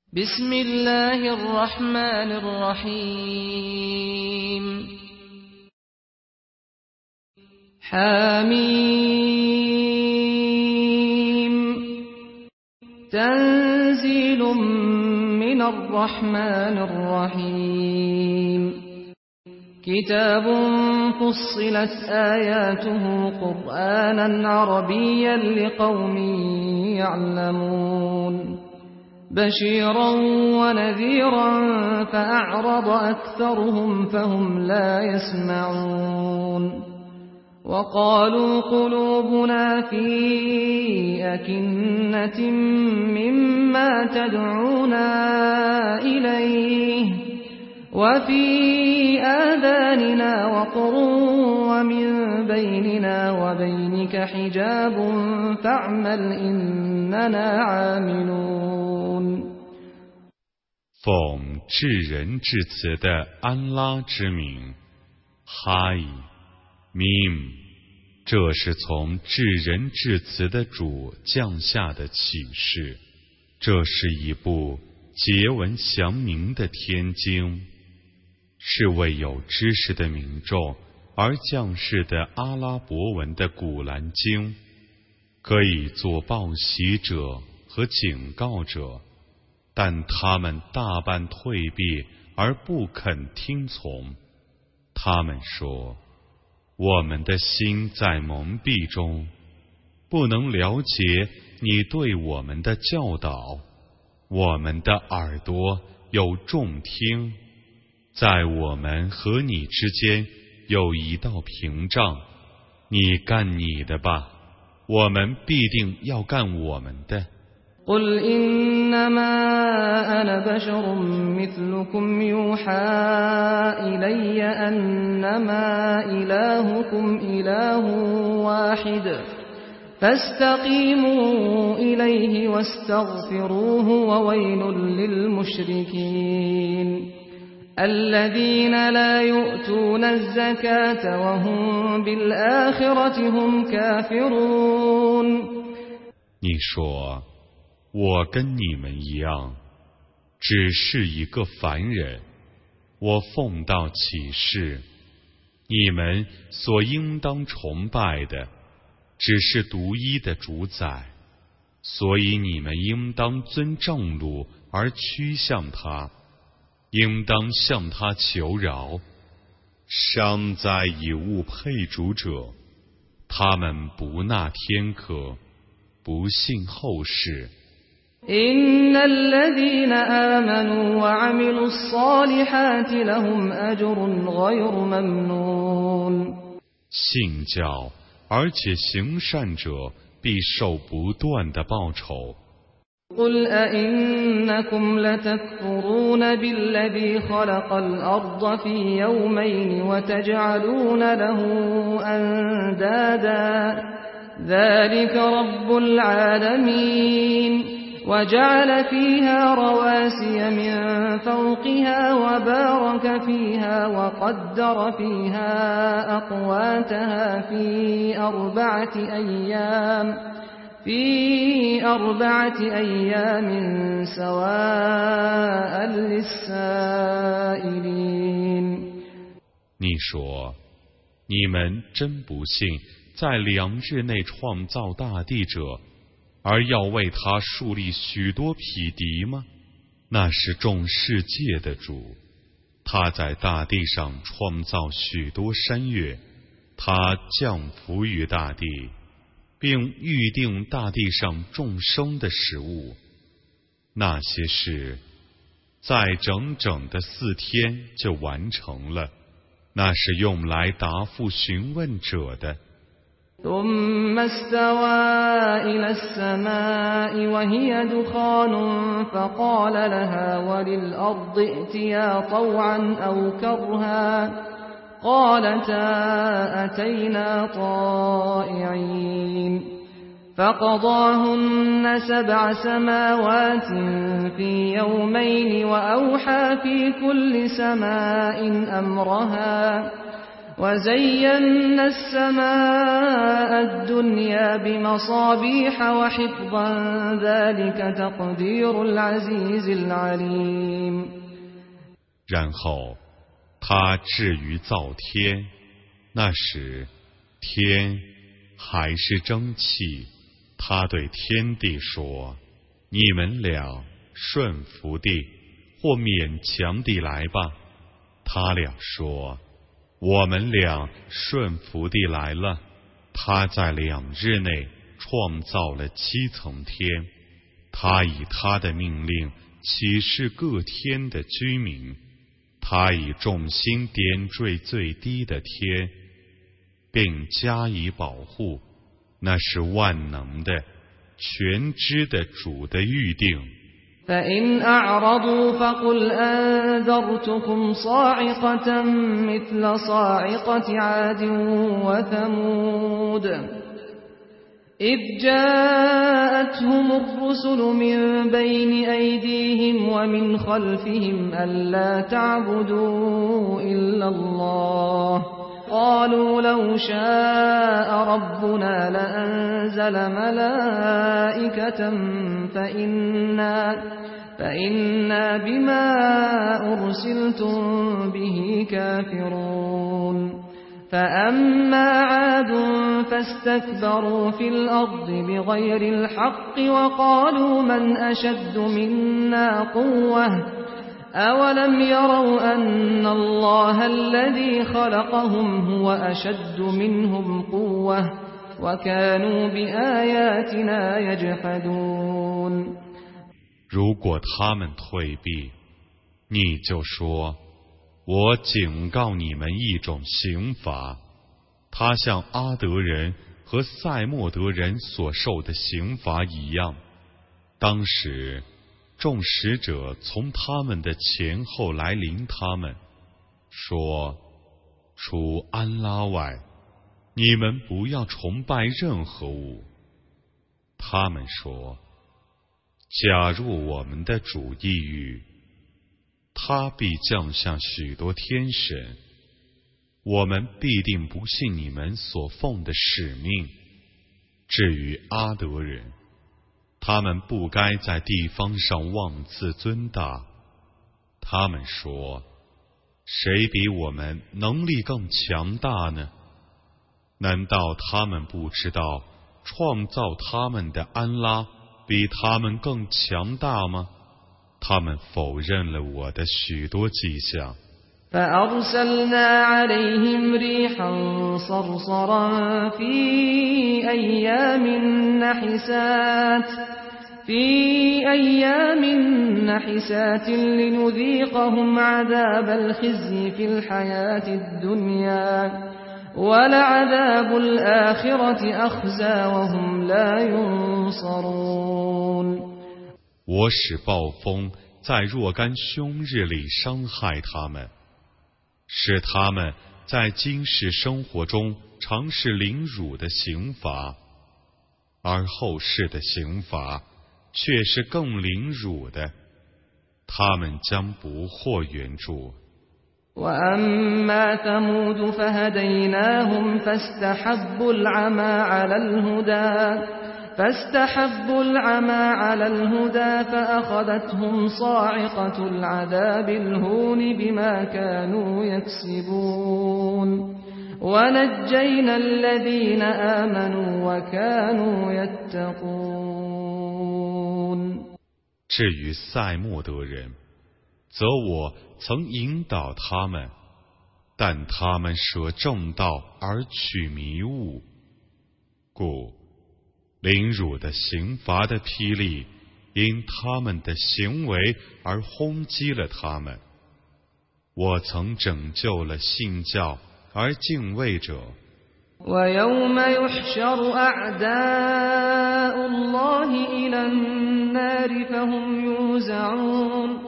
بسم الله الرحمن الرحيم حميم تنزيل من الرحمن الرحيم كتاب فصلت آياته قرآنا عربيا لقوم يعلمون بشيرا ونذيرا فأعرض أكثرهم فهم لا يسمعون وقالوا قلوبنا في أكنة مما تدعونا إليه وفي آذاننا وقر ومن بيننا وبينك حجاب فاعمل إننا عاملون 奉至仁至慈的安拉之名，哈伊，mim，这是从至仁至慈的主降下的启示，这是一部结文详明的天经，是为有知识的民众而降世的阿拉伯文的古兰经，可以做报喜者和警告者，但他们大半退避而不肯听从。他们说，我们的心在蒙蔽中，不能了解你对我们的教导，我们的耳朵有重听，在我们和你之间有一道屏障，你干你的吧，我们必定要干我们的。 قل إنما أنا بشر مثلكم يوحى إلي أنما إلهكم إله واحد فاستقيموا إليه واستغفروه وويل للمشركين الذين لا يؤتون الزكاة وهم بالآخرة هم كافرون 你说，我跟你们一样，只是一个凡人，我奉道启示，你们所应当崇拜的只是独一的主宰，所以你们应当遵正路而趋向他，应当向他求饶。伤灾以物配主者，他们不纳天课，不信后世。 إن الذين آمنوا وعملوا الصالحات لهم أجر غير ممنون 信教而且行善者必受不断的报酬。 قل أئنكم لتكفرون بالذي خلق الأرض في يومين وتجعلون له أندادا ذلك رب العالمين وجعل فيها رواسي من فوقها وبارك فيها وقدر فيها أقواتها في أربعة أيام سواء للسائلين 你说，你们真不信在2日内创造大地者，而要为他树立许多匹敌吗？那是众世界的主，他在大地上创造许多山岳，他降福于大地，并预定大地上众生的食物。那些事在整整的4天就完成了，那是用来答复询问者的。 ثم استوى إلى السماء وهي دخان فقال لها وللأرض ائتيا طوعا أو كرها قالتا أتينا طائعين فقضاهن 7 سماوات في يومين وأوحى في كل سماء أمرها وزينا السماء الدنيا بمصابيح وحفظا ذلك تقدير العزيز العليم。 然后他至于造天，那时天还是蒸汽，他对天地说：你们俩顺服地或勉强地来吧。他俩说：我们俩顺服地来了。他在2日内创造了7层天，他以他的命令启示各天的居民，他以重心点缀最低的天，并加以保护，那是万能的、全知的主的预定。 فإن أعرضوا فقل أنذرتكم صاعقة مثل صاعقة عاد وثمود إذ جاءتهم الرسل من بين أيديهم ومن خلفهم ألا تعبدوا إلا الله قالوا لو شاء ربنا لأنزل ملائكة فإنا بما أرسلتم به كافرون فأما عاد فاستكبروا في الأرض بغير الحق وقالوا من أشد منا قوة أولم يروا أن الله الذي خلقهم هو أشد منهم قوة وكانوا بآياتنا يجحدون。 如果他们退避，你就说：我警告你们一种刑罚，它像阿德人和塞莫德人所受的刑罚一样。当时众使者从他们的前后来临他们，说：除安拉外，你们不要崇拜任何物。他们说：假若我们的主抑郁，他必降下许多天神，我们必定不信你们所奉的使命。至于阿德人，他们不该在地方上妄自尊大。他们说：谁比我们能力更强大呢？难道他们不知道创造他们的安拉比他们更强大吗？他们否认了我的许多迹象。 فأرسلنا عليهم ريحا صرصرا في أيام نحسات لنذيقهم عذاب الخزي في الحياة الدنيا ولعذاب الآخرة أخزى وهم لا ينصرون。 我使暴风在若干凶日里伤害他们，使他们在今世生活中尝试凌辱的刑罚，而后世的刑罚却是更凌辱的，他们将不获援助。 وأما ثمود فهديناهم فاستحبوا العمى على الهدى فأخذتهم صاعقة العذاب الهون بما كانوا يكسبون ونجينا الذين آمنوا وكانوا يتقون。 至于塞莫德人，则我曾引导他们，但他们舍正道而取迷雾，故凌辱的刑罚的霹雳因他们的行为而轰击了他们。我曾拯救了信教而敬畏者。 ويوم يحشر أعداء الله إلى النار فهم يوزعون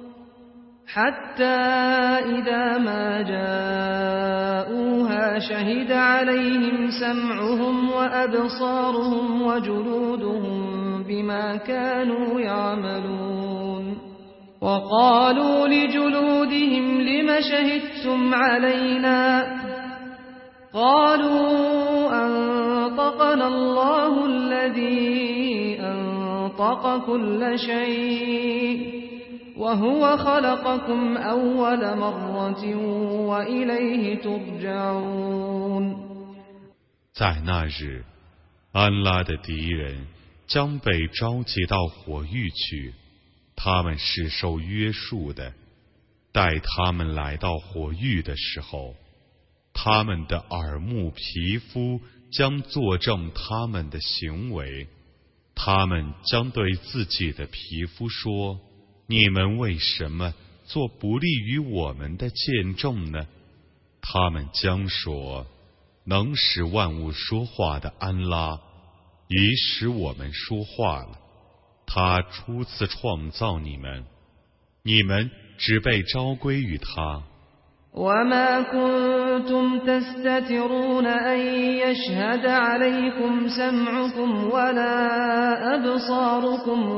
حتى إذا ما جاءوها شهد عليهم سمعهم وأبصارهم وجلودهم بما كانوا يعملون وقالوا لجلودهم لم شهدتم علينا قالوا أنطقنا الله الذي أنطق كل شيء وهو خلقكم أول مرة وإليه ترجعون。 在那日，安拉的敌人将被召集到火狱去，他们是受约束的。待他们来到火狱的时候，他们的耳目皮肤将作证他们的行为，他们将对自己的皮肤说：你们为什么做不利于我们的见证呢？他们将说：能使万物说话的安拉已使我们说话了，他初次创造你们，你们只被召归于他。 وما كنتم تستترون أن يشهد عليكم سمعكم ولا أبصاركم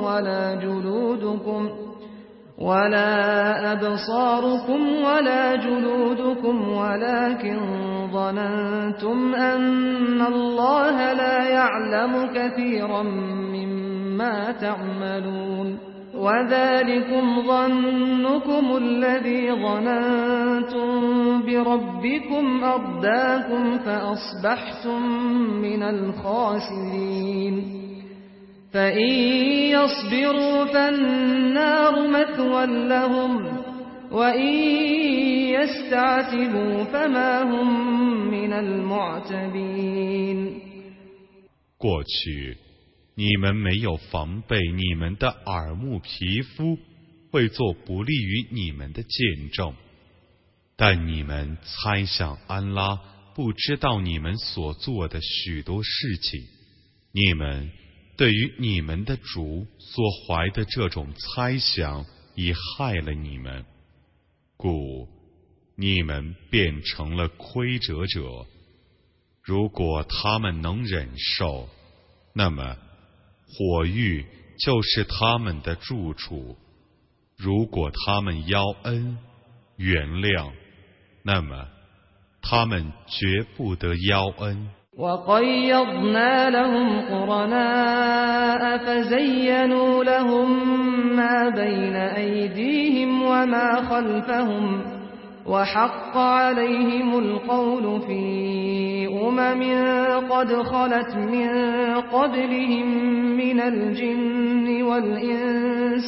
ولا جلودكم ولكن ظننتم أن الله لا يعلم كثيرا مما تعملون وذلكم ظنكم الذي ظننتم بربكم أرداكم فأصبحتم من الخاسرين فإن يصبروا فالنار مثوى لهم وإن يستعتبوا فما هم من المعتبين。 过去你们没有防备你们的耳目皮肤会做不利于你们的见证，但你们猜想安拉不知道你们所做的许多事情，你们对于你们的主所怀的这种猜想已害了你们，故你们变成了亏折者。如果他们能忍受，那么火狱就是他们的住处；如果他们邀恩原谅，那么他们绝不得邀恩。 وقيضنا لهم قرناء فزينوا لهم ما بين أيديهم وما خلفهم وحق عليهم القول في قد خلت من قبلهم من الجن والإنس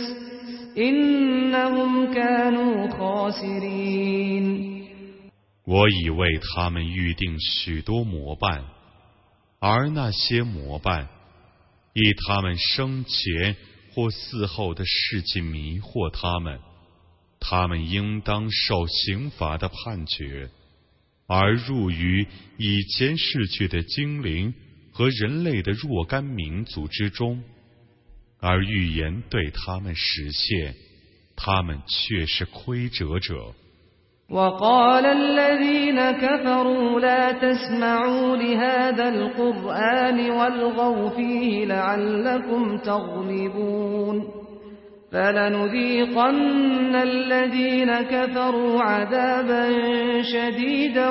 إنهم كانوا خاسرين。 我已为他们预定许多模办，而那些模办以他们生前或死后的事情迷惑他们，他们应当受刑罚的判决，而入于以前逝去的精灵和人类的若干民族之中，而预言对他们实现，他们却是亏折者。 وقال الذين كفروا لا تسمعوا لهذا القرآن والغوا فيه لعلكم تغلبون فلنذيقن الذين كفروا عذابا شديدا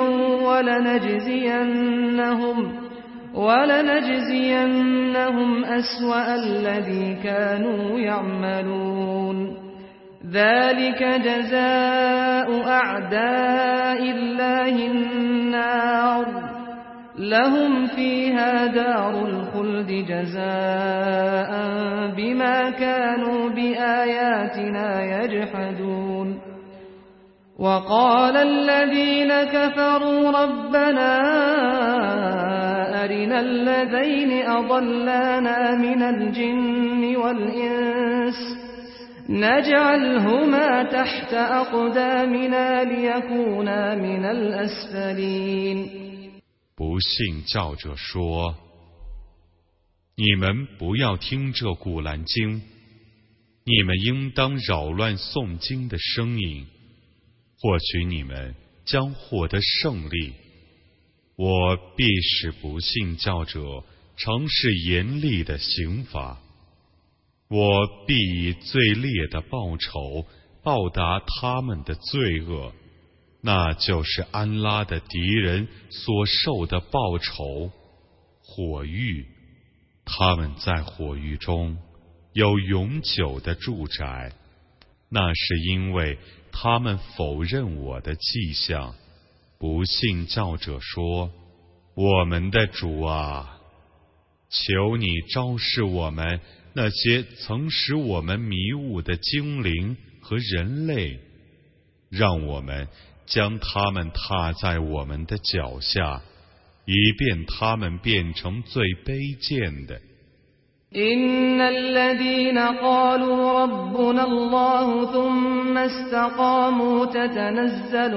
ولنجزينهم أسوأ الذي كانوا يعملون ذلك جزاء أعداء الله النار لهم فيها دار الخلد جزاء بما كانوا بآياتنا يجحدون وقال الذين كفروا ربنا أرنا الذين أضلانا من الجن والإنس نجعلهما تحت أقدامنا ليكونا من الأسفلين。 不信教者说：你们不要听这古兰经，你们应当扰乱诵经的声音，或许你们将获得胜利。我必使不信教者尝试严厉的刑罚，我必以最烈的报酬报答他们的罪恶。 那就是安拉的敌人所受的报酬，火狱，他们在火狱中有永久的住宅，那是因为他们否认我的迹象。不信教者说：我们的主啊，求你昭示我们那些曾使我们迷雾的精灵和人类，让我们将他们踏在我们的脚下，以便他们变成最卑贱的。 إن الذين قالوا ربنا الله ثم استقاموا تتنزل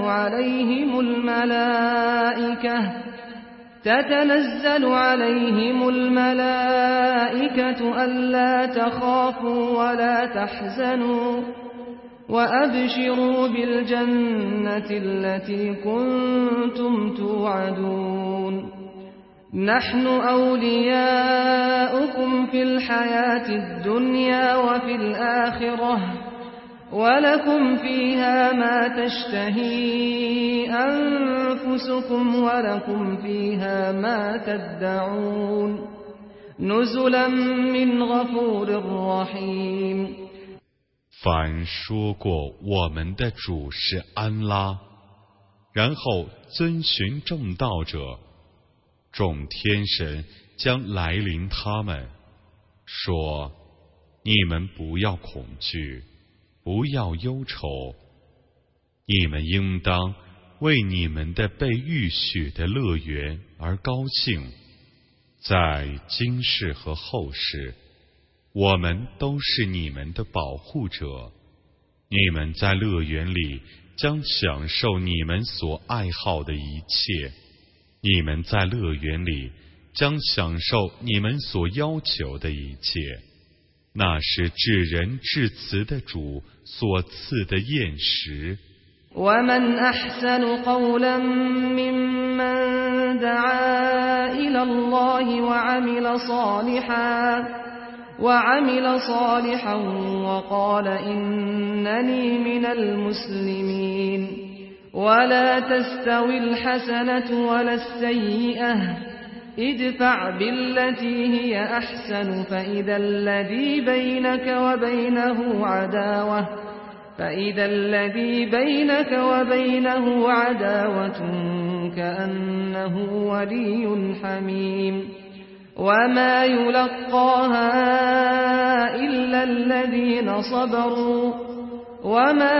عليهم الملائكة ألا تخافوا ولا تحزنوا وأبشروا بالجنة التي كنتم توعدون نحن أولياؤكم في الحياة الدنيا وفي الآخرة ولكم فيها ما تشتهي أنفسكم ولكم فيها ما تدعون نزلا من غفور رحيم。 凡说过我们的主是安拉，然后遵循正道者，众天神将来临他们，说：你们不要恐惧，不要忧愁，你们应当为你们的被预许的乐园而高兴。在今世和后世，我们都是你们的保护者，你们在乐园里将享受你们所爱好的一切，你们在乐园里将享受你们所要求的一切，那是至仁至慈的主所赐的宴食。 ومن أحسن قولا ممن دعا إلى الله وعمل صالحا وقال إنني من المسلمين ولا تستوي الحسنة ولا السيئة ادفع بالتي هي أحسن فإذا الذي بينك وبينه عداوة كأنه ولي حميم وما يلقاها إلا الذين صبروا وما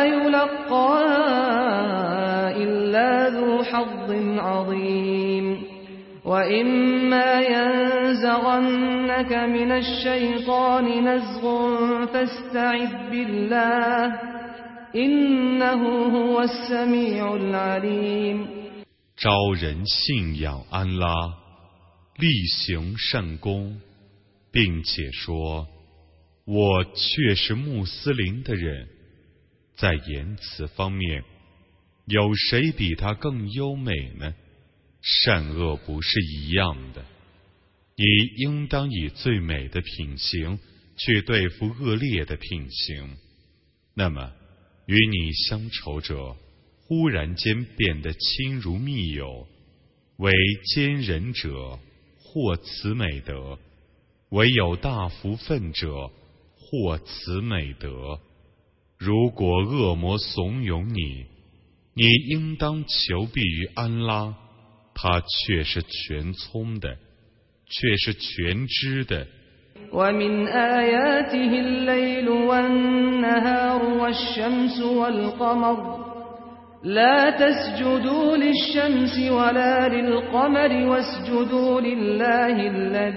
يلقاها إلا ذو حظ عظيم وإما ينزغنك من الشيطان نزغ فاستعذ بالله إنه هو السميع العليم。 招人信仰安拉，力行善功，并且说：我却是穆斯林的人。在言辞方面，有谁比他更优美呢？善恶不是一样的，你应当以最美的品行去对付恶劣的品行。那么与你相仇者忽然间变得亲如密友，为奸人者获此美德，唯有大福分者获此美德。如果恶魔怂恿你，你应当求避于安拉，他却是全聪的，却是全知的。 ومن آياته الليل والنهار والشمس والقمر لا تسجدوا للشمس ولا للقمر واسجدوا لله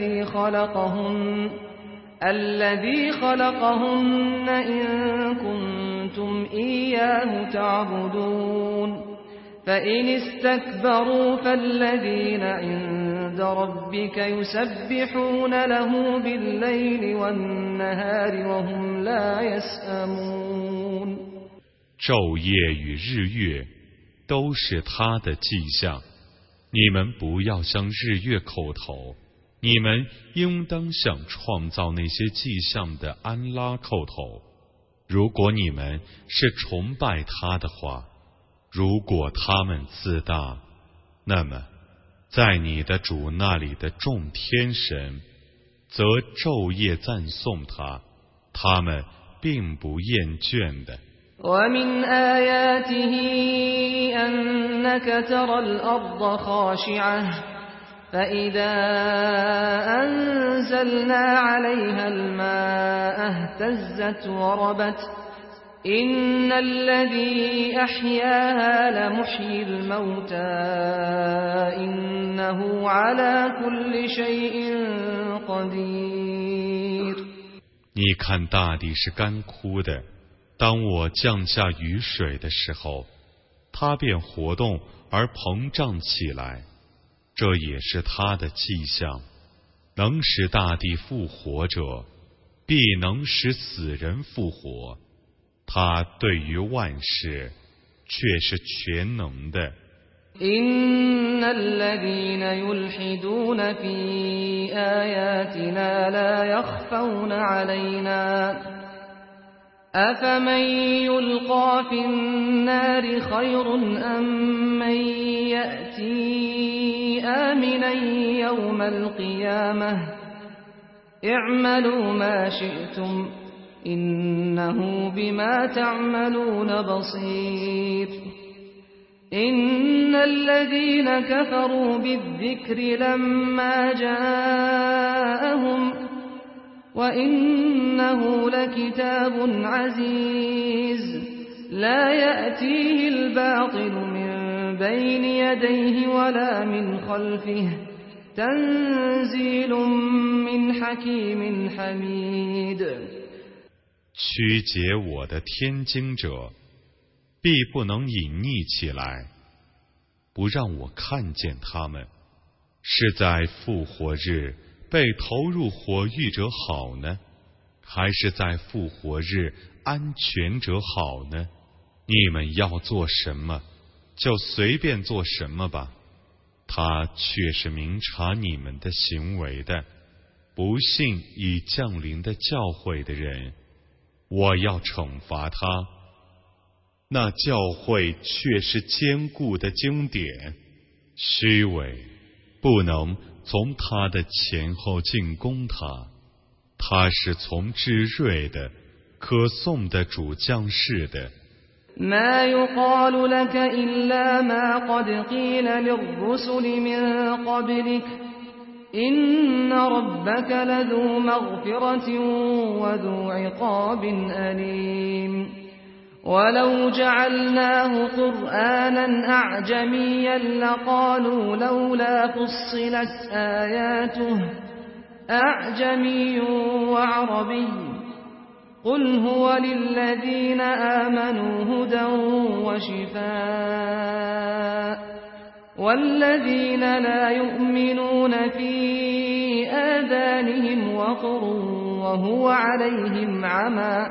الذي خلقهن إن كنتم إياه تعبدون فإن استكبروا فالذين عند ربك يسبحون له بالليل والنهار وهم لا يسأمون。 昼夜与日月都是他的迹象，你们不要向日月叩头，你们应当向创造那些迹象的安拉叩头。如果你们是崇拜他的话， 如果他们自大，那么在你的主那里的众天神则昼夜赞颂他，他们并不厌倦的。 ومن آياته أنك ترى الأرض خاشعة فإذا أنزلنا عليها الماء اهتزت وربت إن الذي أحياها لمحيي الموتى إنه على كل شيء قدير。 你看大地是干枯的，当我降下雨水的时候，它便活动而膨胀起来，这也是它的迹象。能使大地复活者，必能使死人复活。他对于万事却是全能的。 إن الذين يلحدون في آياتنا لا يخفون علينا أفمن يلقى في النار خير أم من يأتي آمنا يوم القيامة اعملوا ما شئتم إنه بما تعملون بصير إن الذين كفروا بالذكر لما جاءهم وإنه لكتاب عزيز لا يأتيه الباطل من بين يديه ولا من خلفه تنزيل من حكيم حميد。 曲解我的天经者，必不能隐匿起来，不让我看见他们。是在复活日被投入火狱者好呢，还是在复活日安全者好呢？你们要做什么，就随便做什么吧，他却是明察你们的行为的。不信已降临的教诲的人，我要惩罚他。那教诲却是坚固的经典，虚伪不能从他的前后进攻他。他是从至睿的可颂的主降世的。 ما يقال لك إلا ما قد قيل للرسل من قبلك إن ربك لذو مغفرة وذو عقاب أليم ولو جعلناه قرآنا أعجميا لقالوا لولا فصلت آياته أعجمي وعربي قل هو للذين آمنوا هدى وشفاء والذين لا يؤمنون في آذانهم وقر وهو عليهم عمى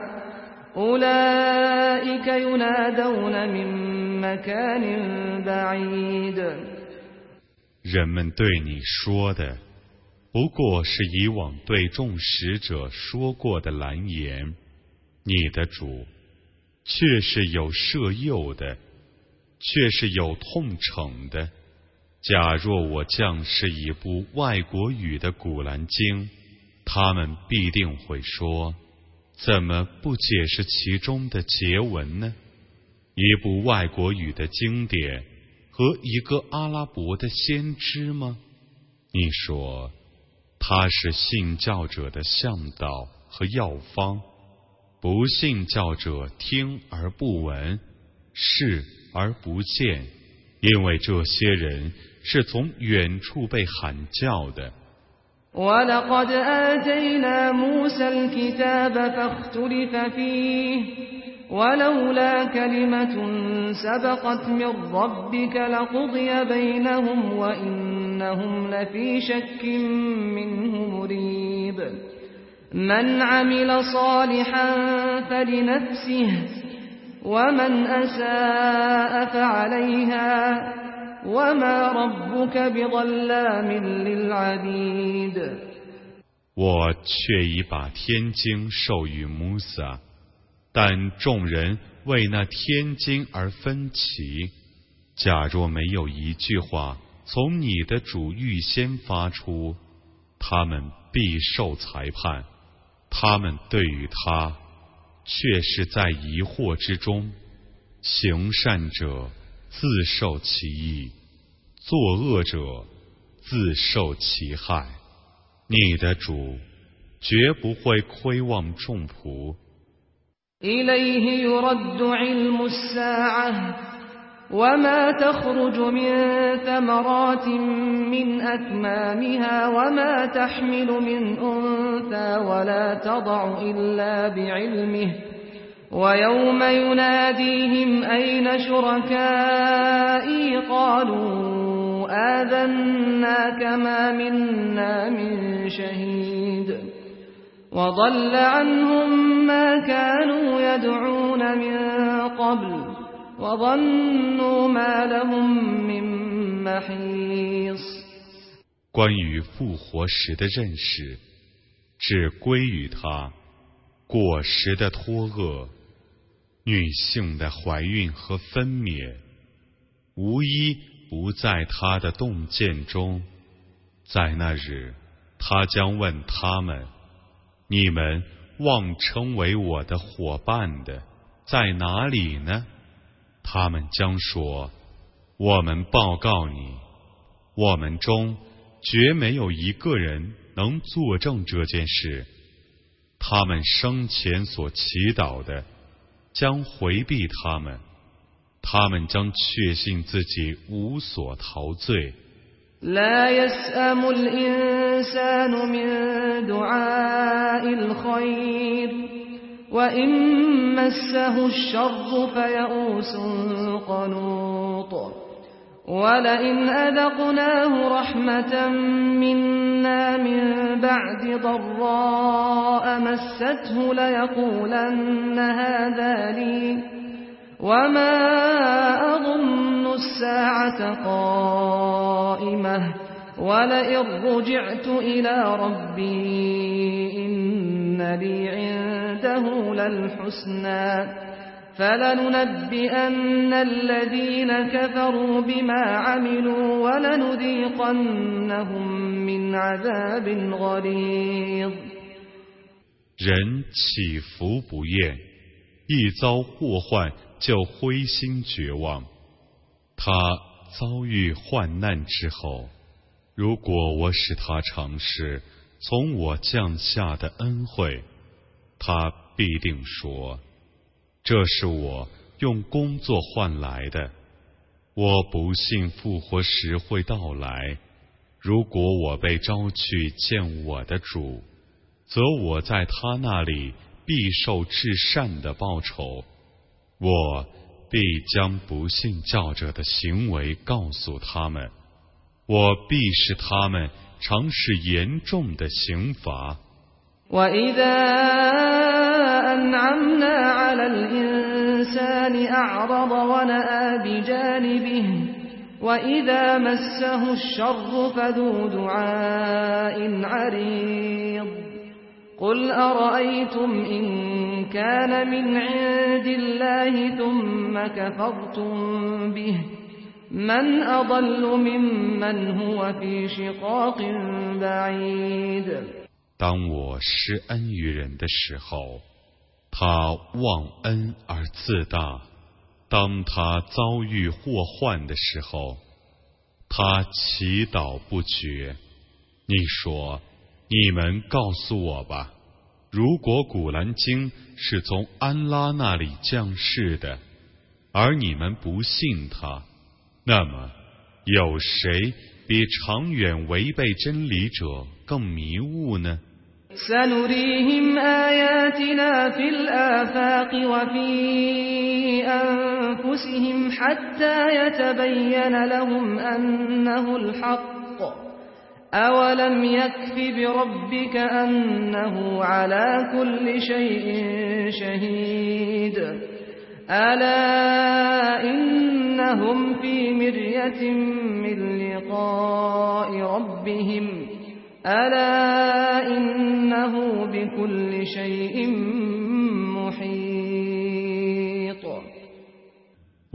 أولئك ينادون من مكان بعيد。 人们对你说的不过是以往对众使者说过的蓝言，你的主却是有赦宥的，却是有痛惩的。假若我降示一部外国语的古兰经，他们必定会说，怎么不解释其中的结文呢？一部外国语的经典和一个阿拉伯的先知吗？你说他是信教者的向导和药方，不信教者听而不闻，视而不见，因为这些人是从远处被喊叫的。 وَلَقَدْ آتَيْنَا مُوسَى الْكِتَابَ فَاخْتُلِفَ فِيهِ وَلَوْلَا كَلِمَةٌ سَبَقَتْ مِنْ رَبِّكَ لَقُضِيَ بَيْنَهُمْ وَإِنَّهُمْ لَفِي شَكٍّ مِّنْهُ مُرِيبٍ مَنْ عَمِلَ صَالِحًا فَلِنَفْسِهِ وَمَنْ أَسَاءَ فَعَلَيْهَا وَمَا رَبُّكَ بِظَلَّامٍ لِلْعَبِيدِ。 我却已把天经授予穆萨， 但众人为那天经而分歧。假若没有一句话从你的主预先发出，他们必受裁判。他们对于他却是在疑惑之中。行善者自受其益，作恶者自受其害。你的主绝不会亏望众仆。 إليه يرد علم الساعة وما تخرج من ثمرات من أكمامها وما تحمل من أنثى ولا تضع إلا بعلمه ويوم يناديهم أين شركائي قالوا آذناك ما منا من شهيد وضل عنهم ما كانوا يدعون من قبل وظنوا ما لهم من محيص。 关于复活时的认识，只归于他；果实的脱厄，女性的怀孕和分娩，无一不在他的洞见中。在那日，他将问他们：你们妄称为我的伙伴的在哪里呢？他们将说：我们报告你，我们中绝没有一个人能作证这件事。他们生前所祈祷的将回避他们，他们将确信自己无所陶醉。 لا يسأم الإنسان من دعاء الخير وإن مسه الشر فيئوس قنوط ولئن أذقناه رحمة منا من بعد ضراء مسته ليقولن هذا لي وما أظن الساعة قائمة ولئن رجعت إلى ربي إن لي عنده للحسنى فلننبئن الذين كفروا بما عملوا ولنذيقنهم من عذاب غليظ。 人起伏不厌，一遭祸患就灰心绝望。他遭遇患难之后，如果我使他尝试从我降下的恩惠，他必定说：这是我用工作换来的。我不信复活时会到来。如果我被招去见我的主，则我在他那里必受至善的报酬。我必将不信教者的行为告诉他们，我必使他们尝试严重的刑罚。 وإذا أنعمنا على الإنسان أعرض ونأى بجانبه وإذا مسه الشر فذو دعاء عريض قل أرأيتم إن كان من عند الله ثم كفرتم به من أضل ممن هو في شقاق بعيد。 当我施恩于人的时候，他忘恩而自大；当他遭遇祸患的时候，他祈祷不绝。你说，你们告诉我吧，如果古兰经是从安拉那里降世的，而你们不信他，那么有谁比长远违背真理者更迷雾呢 سنريهم آياتنا في الآفاق وفي أنفسهم حتى يتبين لهم أنه الحق أولم يكف بربك أنه على كل شيء شهيد ألا إنهم في مرية من لقاء ربهم ألا إنه بكل شيء محيط。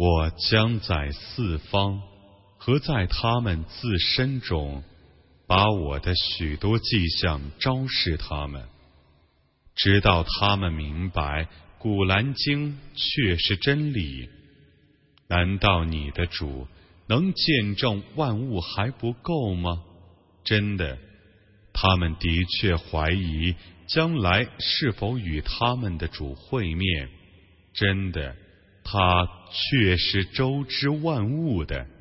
我将在四方和在他们自身中，把我的许多迹象昭示他们，直到他们明白古兰经确是真理。难道你的主能见证万物还不够吗？真的，他们的确怀疑将来是否与他们的主会面。真的，他确是周知万物的。